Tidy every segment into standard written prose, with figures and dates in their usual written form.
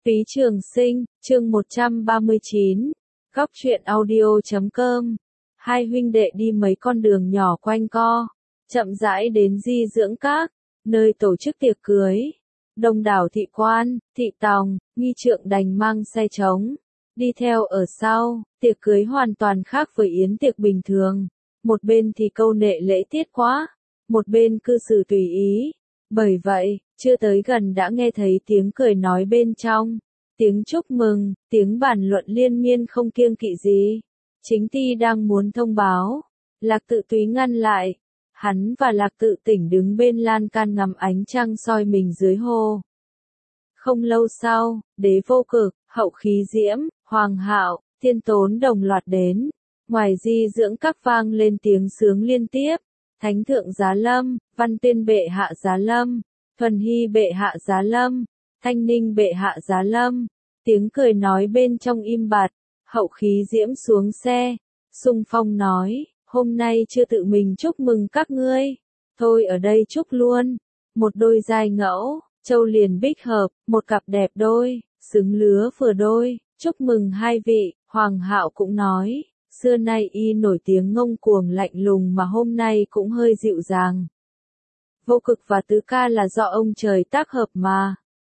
Phí Trường Sinh, chương 139, góc truyện audio.com. Hai huynh đệ đi mấy con đường nhỏ quanh co, chậm rãi đến di dưỡng các, nơi tổ chức tiệc cưới. Đông đảo thị quan, thị tòng, nghi trượng đành mang xe trống, đi theo ở sau. Tiệc cưới hoàn toàn khác với yến tiệc bình thường. Một bên thì câu nệ lễ tiết quá, một bên cư xử tùy ý. Bởi vậy, chưa tới gần đã nghe thấy tiếng cười nói bên trong, tiếng chúc mừng, tiếng bàn luận liên miên không kiêng kỵ gì. Chính Ti đang muốn thông báo, Lạc Tự Túy ngăn lại. Hắn và Lạc Tự Tỉnh đứng bên lan can ngắm ánh trăng soi mình dưới hồ. Không lâu sau, Đế Vô Cực, Hậu Khí Diễm, Hoàng Hạo, Thiên Tốn đồng loạt đến. Ngoài di dưỡng các vang lên tiếng sướng liên tiếp. Thánh thượng giá lâm, Văn Tiên bệ hạ giá lâm, Thuần Hy bệ hạ giá lâm, Thanh Ninh bệ hạ giá lâm. Tiếng cười nói bên trong im bặt. Hậu Khí Diễm xuống xe, xung phong nói, hôm nay chưa tự mình chúc mừng các ngươi, thôi ở đây chúc luôn. Một đôi giai ngẫu, châu liền bích hợp, một cặp đẹp đôi, xứng lứa vừa đôi, chúc mừng hai vị. Hoàng Hạo cũng nói, xưa nay y nổi tiếng ngông cuồng lạnh lùng mà hôm nay cũng hơi dịu dàng. Vô Cực và Tứ Ca là do ông trời tác hợp mà.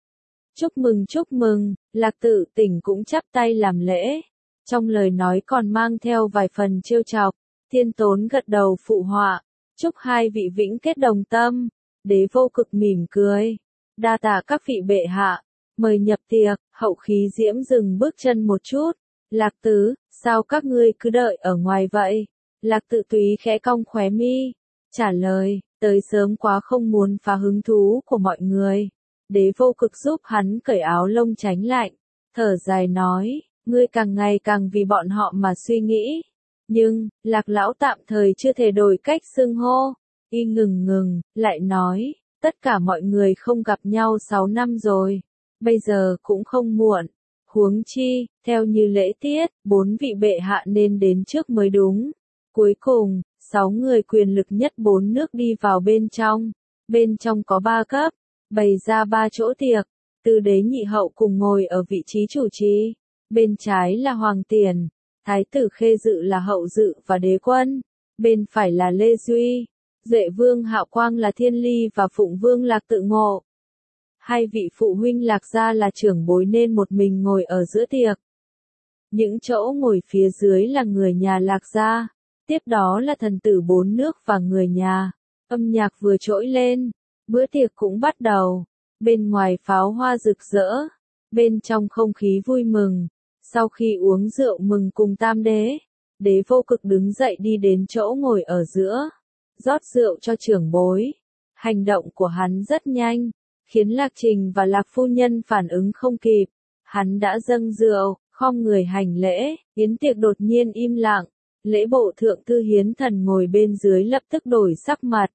Chúc mừng, Lạc Tự Tỉnh cũng chắp tay làm lễ. Trong lời nói còn mang theo vài phần trêu chọc. Thiên Tốn gật đầu phụ họa, chúc hai vị vĩnh kết đồng tâm. Đế Vô Cực mỉm cười, đa tạ các vị bệ hạ, mời nhập tiệc. Hậu Khí Diễm dừng bước chân một chút. Lạc Tứ, sao các ngươi cứ đợi ở ngoài vậy? Lạc Tự Túy khẽ cong khóe mi, trả lời, tới sớm quá không muốn phá hứng thú của mọi người. Đế Vô Cực giúp hắn cởi áo lông tránh lạnh, thở dài nói, ngươi càng ngày càng vì bọn họ mà suy nghĩ. Nhưng, Lạc lão tạm thời chưa thể đổi cách xưng hô. Y ngừng, lại nói, tất cả mọi người không gặp nhau 6 năm rồi, bây giờ cũng không muộn. Huống chi, theo như lễ tiết, 4 vị bệ hạ nên đến trước mới đúng. Cuối cùng, 6 người quyền lực nhất 4 nước đi vào bên trong. Bên trong có 3 cấp, bày ra 3 chỗ tiệc. Tư đế nhị hậu cùng ngồi ở vị trí chủ trì. Bên trái là Hoàng Tiền, Thái tử Khê Dự là Hậu Dự và Đế Quân. Bên phải là Lê Duy, Duệ Vương Hạo Quang là Thiên Ly và Phụng Vương Lạc Tự Ngộ. Hai vị phụ huynh Lạc gia là trưởng bối nên một mình ngồi ở giữa tiệc. Những chỗ ngồi phía dưới là người nhà Lạc gia, tiếp đó là thần tử 4 nước và người nhà. Âm nhạc vừa trỗi lên, bữa tiệc cũng bắt đầu. Bên ngoài pháo hoa rực rỡ, bên trong không khí vui mừng. Sau khi uống rượu mừng cùng tam đế, Đế Vô Cực đứng dậy đi đến chỗ ngồi ở giữa, rót rượu cho trưởng bối. Hành động của hắn rất nhanh, khiến Lạc Trình và Lạc phu nhân phản ứng không kịp. Hắn đã dâng rượu, khom người hành lễ, yến tiệc đột nhiên im lặng. Lễ bộ thượng thư Hiến Thần ngồi bên dưới lập tức đổi sắc mặt.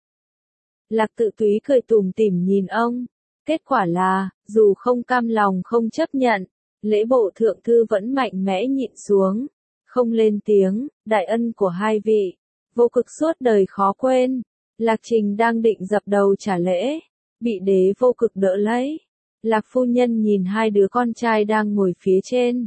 Lạc Tự Túy cười tủm tỉm nhìn ông. Kết quả là, dù không cam lòng không chấp nhận, lễ bộ thượng thư vẫn mạnh mẽ nhịn xuống, không lên tiếng. Đại ân của hai vị, Vô Cực suốt đời khó quên. Lạc Trình đang định dập đầu trả lễ, bị Đế Vô Cực đỡ lấy. Lạc phu nhân nhìn hai đứa con trai đang ngồi phía trên,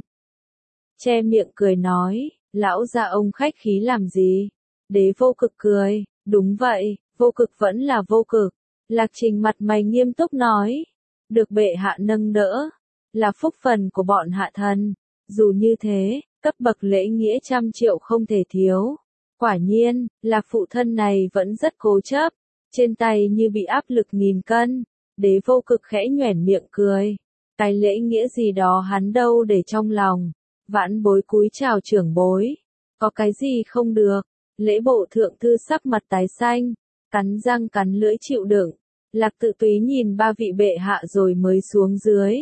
che miệng cười nói, lão gia ông khách khí làm gì? Đế Vô Cực cười, đúng vậy, Vô Cực vẫn là Vô Cực. Lạc Trình mặt mày nghiêm túc nói, được bệ hạ nâng đỡ, là phúc phần của bọn hạ thần. Dù như thế, cấp bậc lễ nghĩa 100 triệu không thể thiếu. Quả nhiên, Lạc phụ thân này vẫn rất cố chấp, trên tay như bị áp lực 1000 cân. Đế Vô Cực khẽ nhoẻn miệng cười, cái lễ nghĩa gì đó hắn đâu để trong lòng. Vãn bối cúi chào trưởng bối, có cái gì không được? Lễ bộ thượng thư sắc mặt tái xanh, cắn răng cắn lưỡi chịu đựng. Lạc Tự Túy nhìn ba vị bệ hạ rồi mới xuống dưới,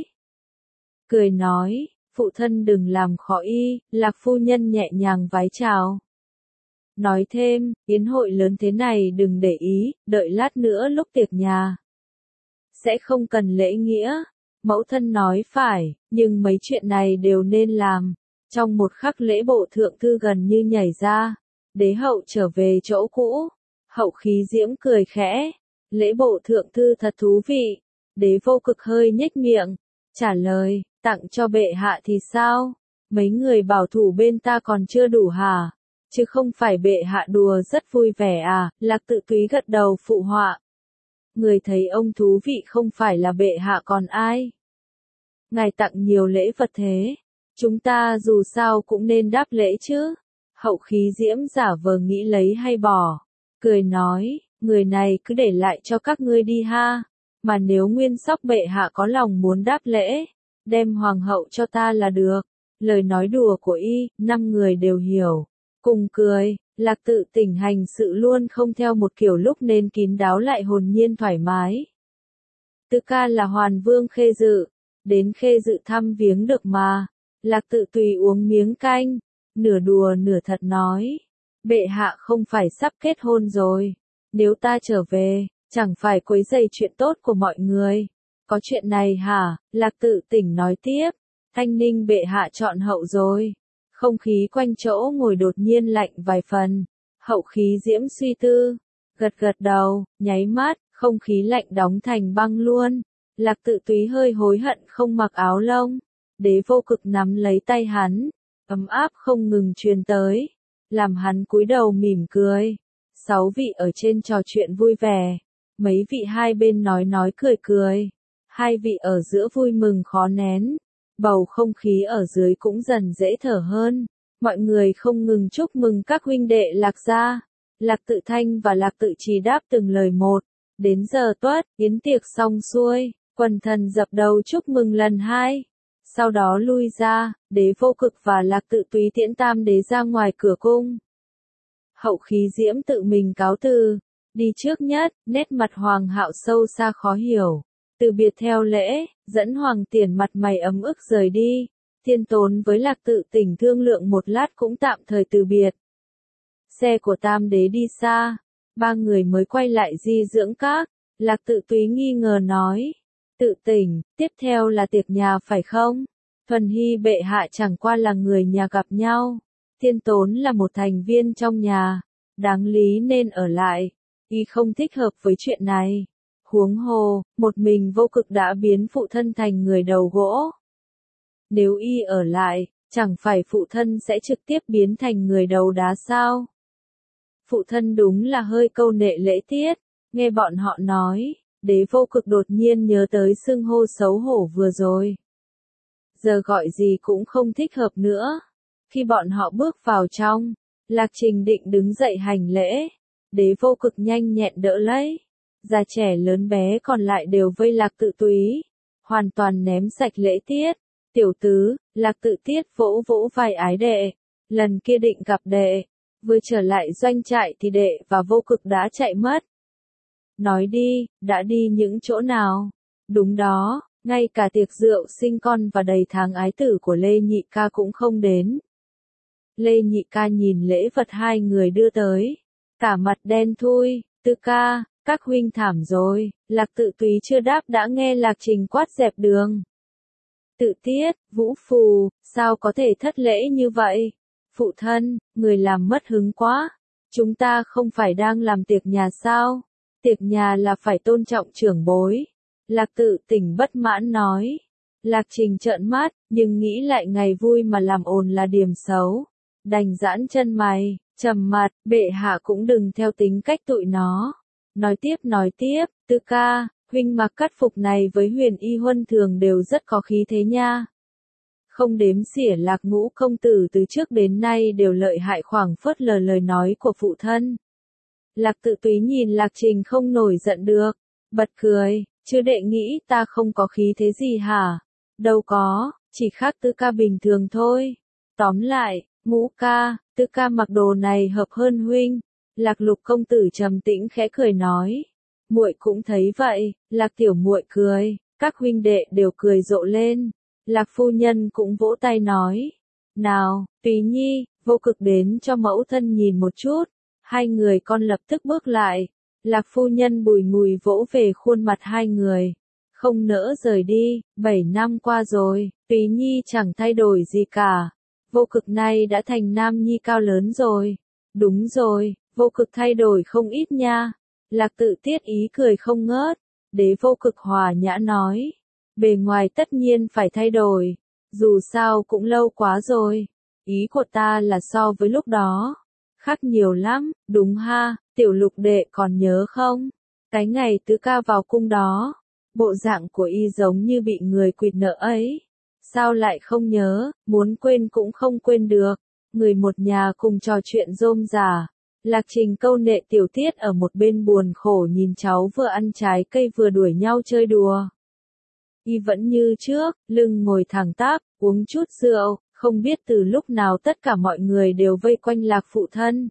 cười nói, phụ thân đừng làm khó y. Lạc phu nhân nhẹ nhàng vái chào, nói thêm, yến hội lớn thế này đừng để ý, đợi lát nữa lúc tiệc nhà sẽ không cần lễ nghĩa. Mẫu thân nói phải, nhưng mấy chuyện này đều nên làm. Trong một khắc lễ bộ thượng thư gần như nhảy ra. Đế hậu trở về chỗ cũ. Hậu Khí Diễm cười khẽ, lễ bộ thượng thư thật thú vị. Đế Vô Cực hơi nhếch miệng, trả lời, Tặng cho bệ hạ thì sao? Mấy người bảo thủ bên ta còn chưa đủ hả? Chứ không phải bệ hạ đùa rất vui vẻ à? Lạc Tự Túy gật đầu phụ họa. Người thấy ông thú vị không phải là bệ hạ còn ai? Ngài tặng nhiều lễ vật thế. Chúng ta dù sao cũng nên đáp lễ chứ. Hậu Khí Diễm giả vờ nghĩ lấy hay bỏ. Cười nói, người này cứ để lại cho các ngươi đi ha. Mà nếu Nguyên Sóc bệ hạ có lòng muốn đáp lễ, đem hoàng hậu cho ta là được. Lời nói đùa của y, 5 người đều hiểu. Cùng cười, Lạc Tự Tỉnh hành sự luôn không theo một kiểu lúc nên kín đáo lại hồn nhiên thoải mái. Tư ca là Hoàn Vương Khê Dự, đến Khê Dự thăm viếng được mà. Lạc Tự Tùy uống miếng canh, nửa đùa nửa thật nói. Bệ hạ không phải sắp kết hôn rồi. Nếu ta trở về, chẳng phải quấy rầy chuyện tốt của mọi người. Có chuyện này hả? Lạc Tự Tỉnh nói tiếp. Thanh Ninh bệ hạ chọn hậu rồi. Không khí quanh chỗ ngồi đột nhiên lạnh vài phần. Hậu Khí Diễm suy tư. Gật gật đầu, nháy mắt, không khí lạnh đóng thành băng luôn. Lạc Tự Túy hơi hối hận không mặc áo lông. Đế Vô Cực nắm lấy tay hắn. Ấm áp không ngừng truyền tới. Làm hắn cúi đầu mỉm cười. 6 vị ở trên trò chuyện vui vẻ. Mấy vị hai bên nói cười cười. 2 vị ở giữa vui mừng khó nén. Bầu không khí ở dưới cũng dần dễ thở hơn. Mọi người không ngừng chúc mừng các huynh đệ Lạc gia. Lạc Tự Thanh và Lạc Tự Trì đáp từng lời một. Đến giờ tuất, yến tiệc xong xuôi, quần thần dập đầu chúc mừng lần 2. Sau đó lui ra, Đế Vô Cực và Lạc Tự Túy tiễn Tam đế ra ngoài cửa cung. Hậu Khí Diễm tự mình cáo từ, đi trước nhất, nét mặt Hoàng Hạo sâu xa khó hiểu. Từ biệt theo lễ, dẫn Hoàng Tiền mặt mày ấm ức rời đi. Thiên Tốn với Lạc Tự Tỉnh thương lượng một lát cũng tạm thời từ biệt. Xe của Tam đế đi xa, 3 người mới quay lại Di Dưỡng Các. Lạc Tự Túy nghi ngờ nói. Tự Tỉnh, tiếp theo là tiệc nhà phải không? Thuần Hy bệ hạ chẳng qua là người nhà gặp nhau. Thiên Tốn là một thành viên trong nhà, đáng lý nên ở lại. Y không thích hợp với chuyện này. Huống hồ, một mình Vô Cực đã biến phụ thân thành người đầu gỗ. Nếu y ở lại, chẳng phải phụ thân sẽ trực tiếp biến thành người đầu đá sao? Phụ thân đúng là hơi câu nệ lễ tiết. Nghe bọn họ nói, Đế Vô Cực đột nhiên nhớ tới xưng hô xấu hổ vừa rồi. Giờ gọi gì cũng không thích hợp nữa. Khi bọn họ bước vào trong, Lạc Trình định đứng dậy hành lễ. Đế Vô Cực nhanh nhẹn đỡ lấy. Già trẻ lớn bé còn lại đều vây Lạc Tự Túy. Hoàn toàn ném sạch lễ tiết. Tiểu tứ, Lạc Tự Tiết vỗ vỗ vai ái đệ. Lần kia định gặp đệ. Vừa trở lại doanh trại thì đệ và Vô Cực đã chạy mất. Nói đi, đã đi những chỗ nào? Đúng đó, ngay cả tiệc rượu sinh con và đầy tháng ái tử của Lê Nhị Ca cũng không đến. Lê Nhị Ca nhìn lễ vật 2 người đưa tới. Cả mặt đen thui, Tư ca, các huynh thảm rồi. Lạc Tự Túy chưa đáp đã nghe Lạc Trình quát dẹp đường. Tự Tiết, Vũ Phù, sao có thể thất lễ như vậy? Phụ thân, người làm mất hứng quá. Chúng ta không phải đang làm tiệc nhà sao? Tiệc nhà là phải tôn trọng trưởng bối. Lạc Tự Tỉnh bất mãn nói. Lạc Trình trợn mắt, nhưng nghĩ lại ngày vui mà làm ồn là điểm xấu. Đành giãn chân mày, trầm mặt, bệ hạ cũng đừng theo tính cách tụi nó. Nói tiếp, Tư ca, huynh mặc cắt phục này với Huyền Y Huân thường đều rất có khí thế nha. Không đếm xỉa Lạc Ngũ công tử từ trước đến nay đều lợi hại khoảng phớt lờ lời nói của phụ thân. Lạc Tự Túy nhìn Lạc Trình không nổi giận được, bật cười, chứ đệ nghĩ ta không có khí thế gì hả? Đâu có, chỉ khác Tư ca bình thường thôi. Tóm lại, Ngũ ca, Tư ca mặc đồ này hợp hơn huynh. Lạc Lục công tử trầm tĩnh khẽ cười nói. Muội cũng thấy vậy. Lạc tiểu muội cười, các huynh đệ đều cười rộ lên. Lạc phu nhân cũng vỗ tay nói. Nào, Túy Nhi, Vô Cực đến cho mẫu thân nhìn một chút. 2 người con lập tức bước lại. Lạc phu nhân bùi ngùi vỗ về khuôn mặt 2 người. Không nỡ rời đi, 7 năm qua rồi, Túy Nhi chẳng thay đổi gì cả. Vô Cực này đã thành nam nhi cao lớn rồi. Đúng rồi, Vô Cực thay đổi không ít nha. Lạc Tự Tiết ý cười không ngớt. Đế Vô Cực hòa nhã nói. Bề ngoài tất nhiên phải thay đổi, dù sao cũng lâu quá rồi. Ý của ta là so với lúc đó, khác nhiều lắm, đúng ha, tiểu lục đệ còn nhớ không? Cái ngày tứ ca vào cung đó, bộ dạng của y giống như bị người quỵt nợ ấy. Sao lại không nhớ, muốn quên cũng không quên được. Người một nhà cùng trò chuyện rôm rả. Lạc Trình câu nệ tiểu tiết ở một bên buồn khổ nhìn cháu vừa ăn trái cây vừa đuổi nhau chơi đùa. Y vẫn như trước, lưng ngồi thẳng tắp, uống chút rượu, không biết từ lúc nào tất cả mọi người đều vây quanh Lạc phụ thân.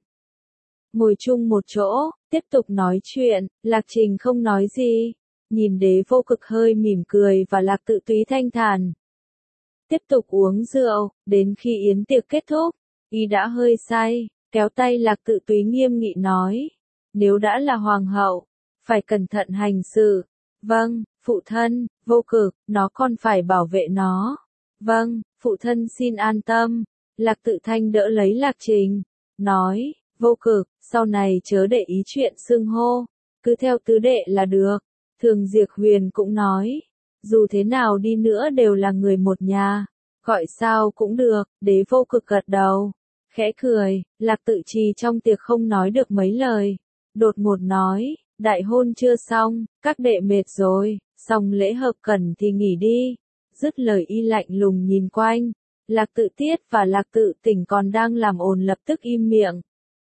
Ngồi chung một chỗ, tiếp tục nói chuyện, Lạc Trình không nói gì, nhìn Đế Vô Cực hơi mỉm cười và Lạc Tự Túy thanh thản. Tiếp tục uống rượu, đến khi yến tiệc kết thúc, y đã hơi say, kéo tay Lạc Tự Túy nghiêm nghị nói, nếu đã là hoàng hậu, phải cẩn thận hành sự. Vâng, phụ thân, Vô Cực, nó còn phải bảo vệ nó. Vâng, phụ thân xin an tâm. Lạc Tự Thanh đỡ lấy Lạc Trình, nói, Vô Cực, sau này chớ để ý chuyện xưng hô, cứ theo tứ đệ là được. Thường Diệp Huyền cũng nói, dù thế nào đi nữa đều là người một nhà, gọi sao cũng được. Đế Vô Cực gật đầu, khẽ cười. Lạc Tự Trì trong tiệc không nói được mấy lời, đột ngột nói, đại hôn chưa xong, các đệ mệt rồi, xong lễ hợp cần thì nghỉ đi. Dứt lời y lạnh lùng nhìn quanh, Lạc Tự Tiết và Lạc Tự Tỉnh còn đang làm ồn lập tức im miệng.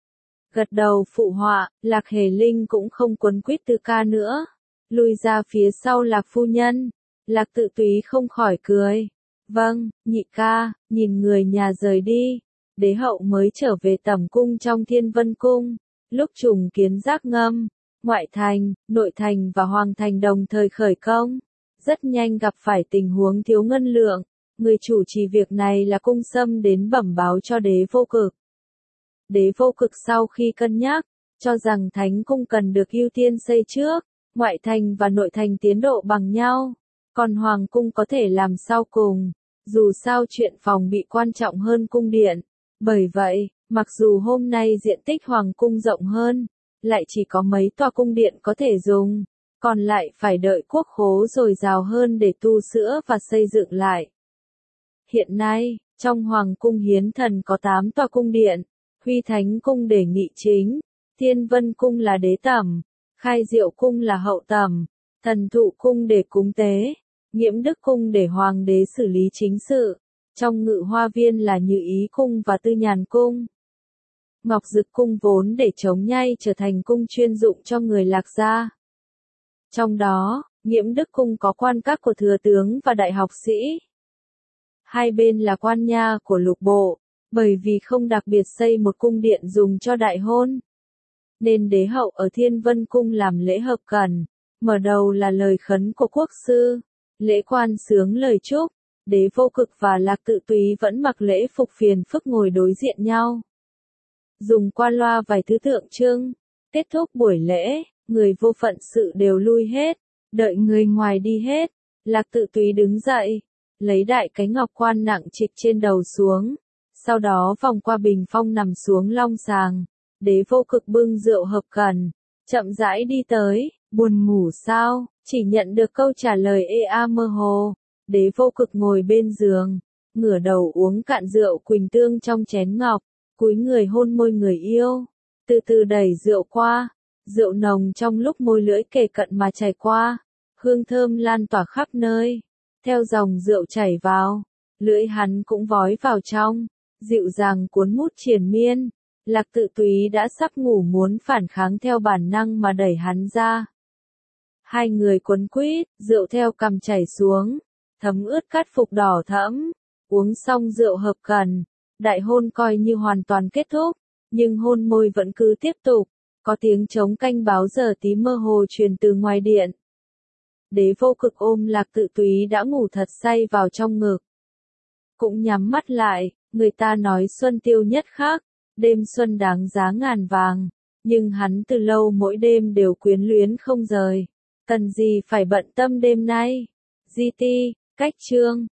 Gật đầu phụ họa, Lạc Hề Linh cũng không quấn quýt Tư ca nữa, lùi ra phía sau Lạc phu nhân. Lạc Tự Túy không khỏi cười. Vâng, nhị ca, nhìn người nhà rời đi. Đế hậu mới trở về tẩm cung trong Thiên Vân Cung, lúc trùng kiến giác ngâm, ngoại thành, nội thành và hoàng thành đồng thời khởi công. Rất nhanh gặp phải tình huống thiếu ngân lượng, người chủ trì việc này là Cung Sâm đến bẩm báo cho Đế Vô Cực. Đế Vô Cực sau khi cân nhắc, cho rằng Thánh Cung cần được ưu tiên xây trước, ngoại thành và nội thành tiến độ bằng nhau, còn Hoàng Cung có thể làm sau cùng, dù sao chuyện phòng bị quan trọng hơn cung điện. Bởi vậy, mặc dù hôm nay diện tích Hoàng Cung rộng hơn, lại chỉ có mấy tòa cung điện có thể dùng, còn lại phải đợi quốc khố dồi dào hơn để tu sửa và xây dựng lại. Hiện nay, trong Hoàng Cung Hiến Thần có 8 tòa cung điện, Huy Thánh Cung để nghị chính, Thiên Vân Cung là đế tẩm, Khai Diệu Cung là hậu tẩm, Thần Thụ Cung để cúng tế, Nghiễm Đức Cung để hoàng đế xử lý chính sự, trong Ngự Hoa Viên là Như Ý Cung và Tư Nhàn Cung. Ngọc Dực Cung vốn để chống nhai trở thành cung chuyên dụng cho người Lạc gia. Trong đó, Nghiễm Đức Cung có quan các của thừa tướng và đại học sĩ. Hai bên là quan nha của lục bộ, bởi vì không đặc biệt xây một cung điện dùng cho đại hôn, nên đế hậu ở Thiên Vân Cung làm lễ hợp cần. Mở đầu là lời khấn của quốc sư, lễ quan sướng lời chúc. Đế Vô Cực và Lạc Tự Túy vẫn mặc lễ phục phiền phức ngồi đối diện nhau, dùng qua loa vài thứ tượng trưng. Kết thúc buổi lễ, người vô phận sự đều lui hết, đợi người ngoài đi hết. Lạc Tự Túy đứng dậy, lấy đại cái ngọc quan nặng trịch trên đầu xuống, sau đó vòng qua bình phong nằm xuống long sàng. Đế Vô Cực bưng rượu hợp cần, chậm rãi đi tới. Buồn ngủ sao? Chỉ nhận được câu trả lời mơ hồ. Đế Vô Cực ngồi bên giường, ngửa đầu uống cạn rượu quỳnh tương trong chén ngọc, cúi người hôn môi người yêu, từ từ đẩy rượu qua. Rượu nồng trong lúc môi lưỡi kề cận mà chảy qua, hương thơm lan tỏa khắp nơi. Theo dòng rượu chảy vào, lưỡi hắn cũng vói vào trong, dịu dàng cuốn hút triền miên. Lạc Tự Túy đã sắp ngủ muốn phản kháng theo bản năng mà đẩy hắn ra. Hai người quấn quýt, rượu theo cằm chảy xuống, thấm ướt cát phục đỏ thẫm. Uống xong rượu hợp cần, đại hôn coi như hoàn toàn kết thúc, nhưng hôn môi vẫn cứ tiếp tục. Có tiếng trống canh báo giờ tí mơ hồ truyền từ ngoài điện. Đế Vô Cực ôm Lạc Tự Túy đã ngủ thật say vào trong ngực, cũng nhắm mắt lại. Người ta nói xuân tiêu nhất khắc, đêm xuân đáng giá ngàn vàng, nhưng hắn từ lâu mỗi đêm đều quyến luyến không rời, cần gì phải bận tâm đêm nay. GT, cách chương